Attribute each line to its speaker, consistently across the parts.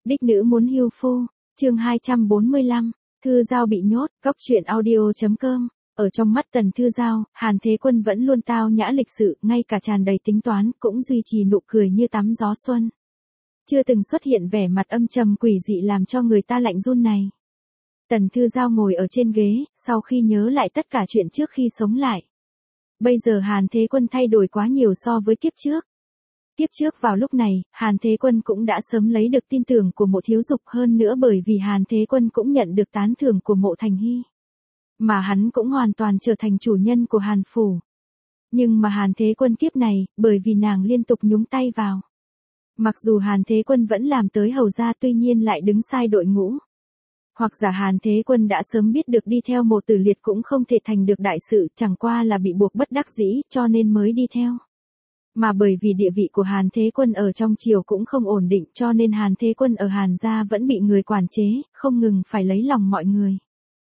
Speaker 1: Đích nữ muốn hưu phu, chương 245, Thư Giao bị nhốt, góc truyện audio.com. Ở trong mắt Tần Thư Giao, Hàn Thế Quân vẫn luôn tao nhã lịch sự, ngay cả tràn đầy tính toán, cũng duy trì nụ cười như tắm gió xuân. Chưa từng xuất hiện vẻ mặt âm trầm quỷ dị làm cho người ta lạnh run này. Tần Thư Giao ngồi ở trên ghế, sau khi nhớ lại tất cả chuyện trước khi sống lại. Bây giờ Hàn Thế Quân thay đổi quá nhiều so với kiếp trước. Kiếp trước vào lúc này, Hàn Thế Quân cũng đã sớm lấy được tin tưởng của Mộ Thiếu Dục, hơn nữa bởi vì Hàn Thế Quân cũng nhận được tán thưởng của Mộ Thành Hy. Mà hắn cũng hoàn toàn trở thành chủ nhân của Hàn Phủ. Nhưng mà Hàn Thế Quân kiếp này, bởi vì nàng liên tục nhúng tay vào. Mặc dù Hàn Thế Quân vẫn làm tới hầu gia, tuy nhiên lại đứng sai đội ngũ. Hoặc giả Hàn Thế Quân đã sớm biết được đi theo Mộ Tử Liệt cũng không thể thành được đại sự, chẳng qua là bị buộc bất đắc dĩ, cho nên mới đi theo. Mà bởi vì địa vị của Hàn Thế Quân ở trong triều cũng không ổn định, cho nên Hàn Thế Quân ở Hàn gia vẫn bị người quản chế, không ngừng phải lấy lòng mọi người.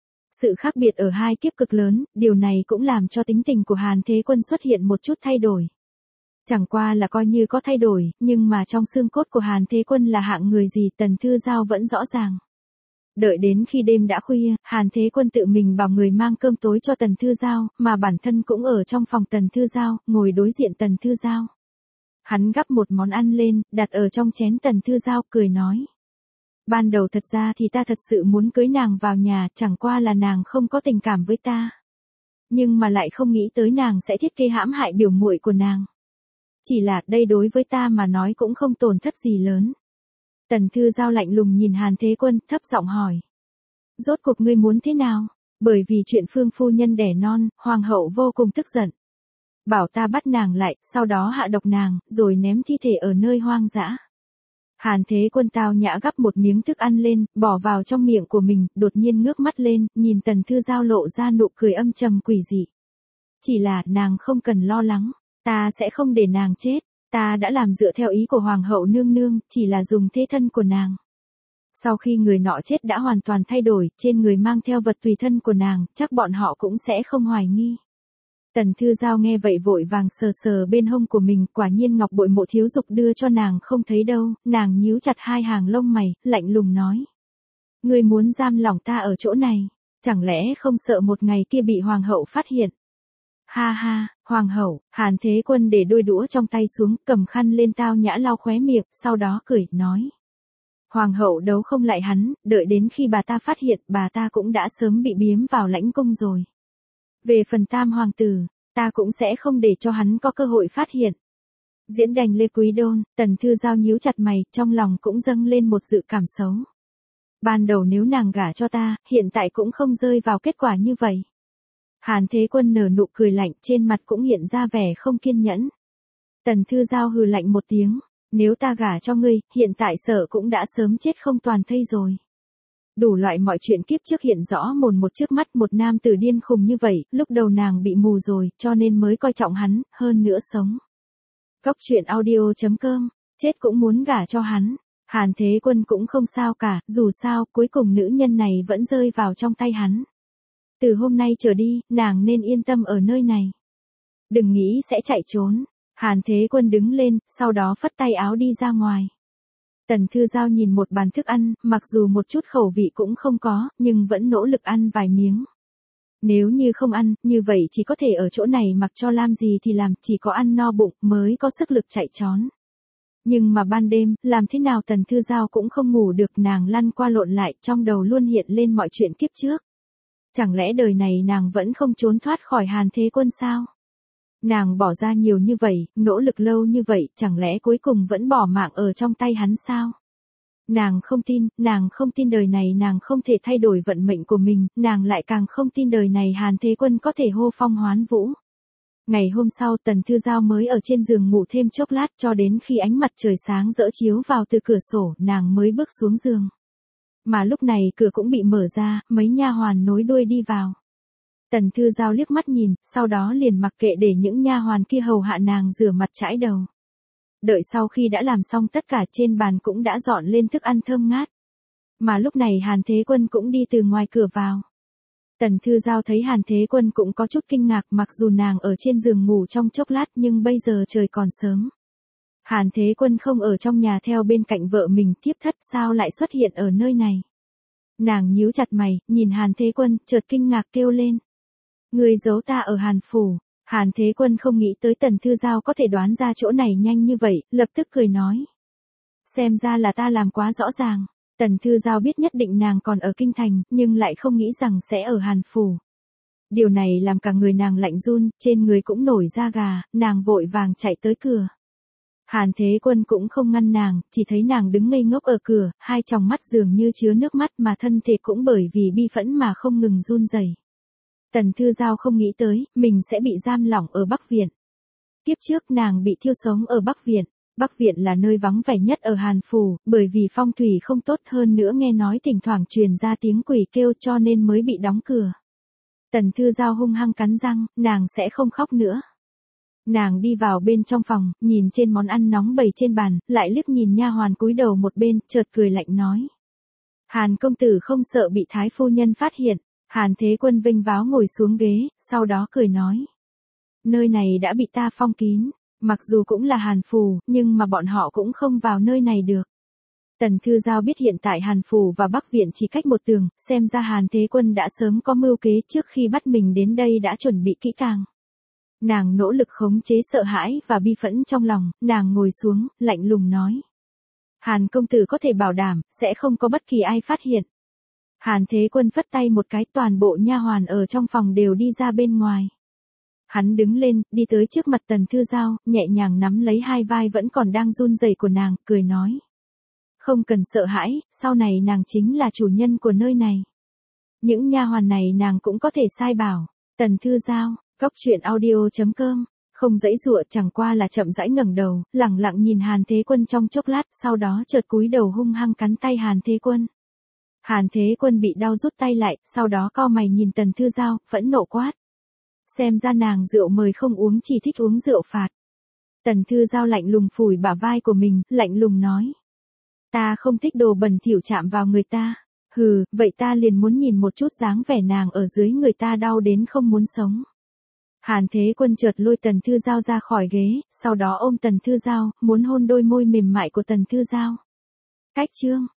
Speaker 1: Sự khác biệt ở hai kiếp cực lớn, điều này cũng làm cho tính tình của Hàn Thế Quân xuất hiện một chút thay đổi. Chẳng qua là coi như có thay đổi, nhưng mà trong xương cốt của Hàn Thế Quân là hạng người gì Tần Thư Giao vẫn rõ ràng. Đợi đến khi đêm đã khuya, Hàn Thế Quân tự mình bảo người mang cơm tối cho Tần Thư Giao, mà bản thân cũng ở trong phòng Tần Thư Giao, ngồi đối diện Tần Thư Giao. Hắn gắp một món ăn lên, đặt ở trong chén Tần Thư Giao, cười nói. Ban đầu thật ra thì ta thật sự muốn cưới nàng vào nhà, chẳng qua là nàng không có tình cảm với ta. Nhưng mà lại không nghĩ tới nàng sẽ thiết kế hãm hại biểu muội của nàng. Chỉ là đây đối với ta mà nói cũng không tổn thất gì lớn. Tần Thư Giao lạnh lùng nhìn Hàn Thế Quân, thấp giọng hỏi. Rốt cuộc ngươi muốn thế nào? Bởi vì chuyện Phương phu nhân đẻ non, hoàng hậu vô cùng tức giận. Bảo ta bắt nàng lại, sau đó hạ độc nàng, rồi ném thi thể ở nơi hoang dã. Hàn Thế Quân tao nhã gắp một miếng thức ăn lên, bỏ vào trong miệng của mình, đột nhiên ngước mắt lên, nhìn Tần Thư Giao lộ ra nụ cười âm trầm quỷ dị. Chỉ là nàng không cần lo lắng, ta sẽ không để nàng chết. Ta đã làm dựa theo ý của Hoàng hậu nương nương, chỉ là dùng thế thân của nàng. Sau khi người nọ chết đã hoàn toàn thay đổi, trên người mang theo vật tùy thân của nàng, chắc bọn họ cũng sẽ không hoài nghi. Tần Thư Giao nghe vậy vội vàng sờ sờ bên hông của mình, quả nhiên ngọc bội Mộ Thiếu Dục đưa cho nàng không thấy đâu, nàng nhíu chặt hai hàng lông mày, lạnh lùng nói. Ngươi muốn giam lỏng ta ở chỗ này, chẳng lẽ không sợ một ngày kia bị Hoàng hậu phát hiện? Ha ha, Hoàng hậu, Hàn Thế Quân để đôi đũa trong tay xuống, cầm khăn lên tao nhã lau khóe miệng, sau đó cười, nói. Hoàng hậu đấu không lại hắn, đợi đến khi bà ta phát hiện, bà ta cũng đã sớm bị biếm vào lãnh cung rồi. Về phần Tam hoàng tử, ta cũng sẽ không để cho hắn có cơ hội phát hiện. Diễn đành Lê Quý Đôn, Tần Thư Giao nhíu chặt mày, trong lòng cũng dâng lên một dự cảm xấu. Ban đầu nếu nàng gả cho ta, hiện tại cũng không rơi vào kết quả như vậy. Hàn Thế Quân nở nụ cười lạnh, trên mặt cũng hiện ra vẻ không kiên nhẫn. Tần Thư Giao hừ lạnh một tiếng, nếu ta gả cho ngươi, hiện tại sợ cũng đã sớm chết không toàn thây rồi. Đủ loại mọi chuyện kiếp trước hiện rõ mồn một trước mắt, một nam tử điên khùng như vậy, lúc đầu nàng bị mù rồi, cho nên mới coi trọng hắn, hơn nữa sống. Góc truyện audio.com, chết cũng muốn gả cho hắn. Hàn Thế Quân cũng không sao cả, dù sao, cuối cùng nữ nhân này vẫn rơi vào trong tay hắn. Từ hôm nay trở đi, nàng nên yên tâm ở nơi này. Đừng nghĩ sẽ chạy trốn. Hàn Thế Quân đứng lên, sau đó phất tay áo đi ra ngoài. Tần Thư Giao nhìn một bàn thức ăn, mặc dù một chút khẩu vị cũng không có, nhưng vẫn nỗ lực ăn vài miếng. Nếu như không ăn, như vậy chỉ có thể ở chỗ này mặc cho làm gì thì làm, chỉ có ăn no bụng mới có sức lực chạy trốn. Nhưng mà ban đêm, làm thế nào Tần Thư Giao cũng không ngủ được, nàng lăn qua lộn lại, trong đầu luôn hiện lên mọi chuyện kiếp trước. Chẳng lẽ đời này nàng vẫn không trốn thoát khỏi Hàn Thế Quân sao? Nàng bỏ ra nhiều như vậy, nỗ lực lâu như vậy, chẳng lẽ cuối cùng vẫn bỏ mạng ở trong tay hắn sao? Nàng không tin đời này nàng không thể thay đổi vận mệnh của mình, nàng lại càng không tin đời này Hàn Thế Quân có thể hô phong hoán vũ. Ngày hôm sau Tần Thư Giao mới ở trên giường ngủ thêm chốc lát, cho đến khi ánh mặt trời sáng rỡ chiếu vào từ cửa sổ, nàng mới bước xuống giường. Mà lúc này cửa cũng bị mở ra, mấy nha hoàn nối đuôi đi vào. Tần Thư Giao liếc mắt nhìn, sau đó liền mặc kệ để những nha hoàn kia hầu hạ nàng rửa mặt chải đầu. Đợi sau khi đã làm xong tất cả, trên bàn cũng đã dọn lên thức ăn thơm ngát. Mà lúc này Hàn Thế Quân cũng đi từ ngoài cửa vào. Tần Thư Giao thấy Hàn Thế Quân cũng có chút kinh ngạc, mặc dù nàng ở trên giường ngủ trong chốc lát nhưng bây giờ trời còn sớm. Hàn Thế Quân không ở trong nhà theo bên cạnh vợ mình, thiếp thất sao lại xuất hiện ở nơi này. Nàng nhíu chặt mày, nhìn Hàn Thế Quân, chợt kinh ngạc kêu lên. Người giấu ta ở Hàn phủ. Hàn Thế Quân không nghĩ tới Tần Thư Giao có thể đoán ra chỗ này nhanh như vậy, lập tức cười nói. Xem ra là ta làm quá rõ ràng. Tần Thư Giao biết nhất định nàng còn ở kinh thành, nhưng lại không nghĩ rằng sẽ ở Hàn phủ. Điều này làm cả người nàng lạnh run, trên người cũng nổi da gà, nàng vội vàng chạy tới cửa. Hàn Thế Quân cũng không ngăn nàng, chỉ thấy nàng đứng ngây ngốc ở cửa, hai tròng mắt dường như chứa nước mắt mà thân thể cũng bởi vì bi phẫn mà không ngừng run rẩy. Tần Thư Giao không nghĩ tới, mình sẽ bị giam lỏng ở Bắc Viện. Kiếp trước nàng bị thiêu sống ở Bắc Viện. Bắc Viện là nơi vắng vẻ nhất ở Hàn phủ, bởi vì phong thủy không tốt hơn nữa nghe nói thỉnh thoảng truyền ra tiếng quỷ kêu cho nên mới bị đóng cửa. Tần Thư Giao hung hăng cắn răng, nàng sẽ không khóc nữa. Nàng đi vào bên trong phòng, nhìn trên món ăn nóng bày trên bàn, lại liếc nhìn nha hoàn cúi đầu một bên, chợt cười lạnh nói. Hàn công tử không sợ bị thái phu nhân phát hiện. Hàn Thế Quân vênh váo ngồi xuống ghế, sau đó cười nói. Nơi này đã bị ta phong kín, mặc dù cũng là Hàn phủ, nhưng mà bọn họ cũng không vào nơi này được. Tần Thư Giao biết hiện tại Hàn phủ và Bắc Viện chỉ cách một tường, xem ra Hàn Thế Quân đã sớm có mưu kế trước khi bắt mình đến đây đã chuẩn bị kỹ càng. Nàng nỗ lực khống chế sợ hãi và bi phẫn trong lòng, nàng ngồi xuống, lạnh lùng nói. Hàn công tử có thể bảo đảm, sẽ không có bất kỳ ai phát hiện. Hàn Thế Quân phất tay một cái, toàn bộ nha hoàn ở trong phòng đều đi ra bên ngoài. Hắn đứng lên, đi tới trước mặt Tần Thư Giao, nhẹ nhàng nắm lấy hai vai vẫn còn đang run rẩy của nàng, cười nói. Không cần sợ hãi, sau này nàng chính là chủ nhân của nơi này. Những nha hoàn này nàng cũng có thể sai bảo. Tần Thư Giao, coctruyện.audio.com, không dãy dụa chẳng qua là chậm rãi ngẩng đầu, lẳng lặng nhìn Hàn Thế Quân trong chốc lát, sau đó chợt cúi đầu hung hăng cắn tay Hàn Thế Quân. Hàn Thế Quân bị đau rút tay lại, sau đó cau mày nhìn Tần Thư Giao, phẫn nộ quát. Xem ra nàng rượu mời không uống chỉ thích uống rượu phạt. Tần Thư Giao lạnh lùng phủi bả vai của mình, lạnh lùng nói. Ta không thích đồ bẩn thỉu chạm vào người ta. Hừ, vậy ta liền muốn nhìn một chút dáng vẻ nàng ở dưới người ta đau đến không muốn sống. Hàn Thế Quân chợt lôi Tần Thư Giao ra khỏi ghế, sau đó ôm Tần Thư Giao, muốn hôn đôi môi mềm mại của Tần Thư Giao. Cách chương